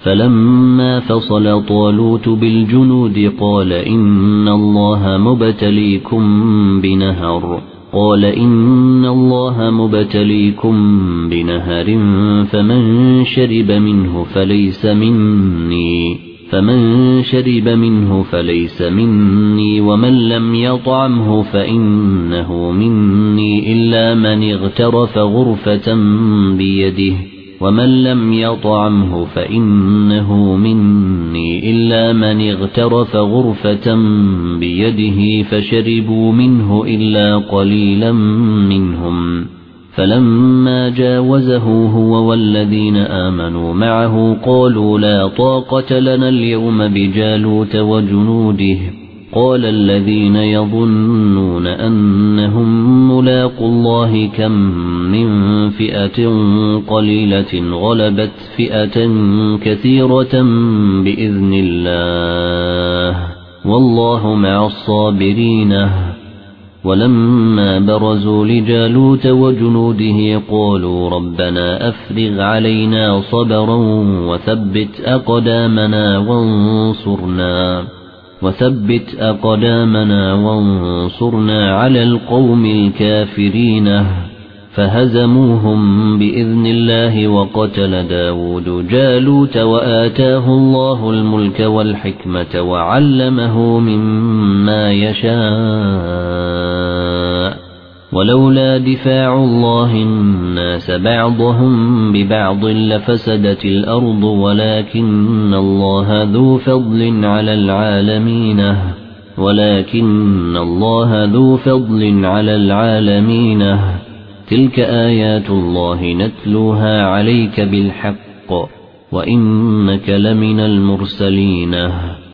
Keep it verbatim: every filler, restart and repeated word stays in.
فلما فصل طالوت بالجنود قال إن الله مبتليكم بنهر قال إن الله مبتليكم بنهر فمن شرب منه فليس مني فمن شرب منه فليس مني ومن لم يطعمه فإنه مني إلا من اغترف غرفة بيده ومن لم يطعمه فإنه مني إلا من اغترف غرفة بيده فشربوا منه إلا قليلا منهم فلما جاوزه هو والذين آمنوا معه قالوا لا طاقة لنا اليوم بجالوت وجنوده قال الذين يظنون أنهم ملاقوا الله كم من فئة قليلة غلبت فئة كثيرة بإذن الله والله مع الصابرين ولما برزوا لجالوت وجنوده قالوا ربنا أفرغ علينا صبرا وثبت أقدامنا وانصرنا وثبت أقدامنا وانصرنا على القوم الكافرين فهزموهم بإذن الله وقتل داود جالوت وآتاه الله الملك والحكمة وعلمه مما يشاء ولولا دفاع الله الناس بعضهم ببعض لفسدت الأرض ولكن الله ذو فضل على العالمين ولكن الله ذو فضل على العالمين تلك آيات الله نتلوها عليك بالحق وإنك لمن المرسلين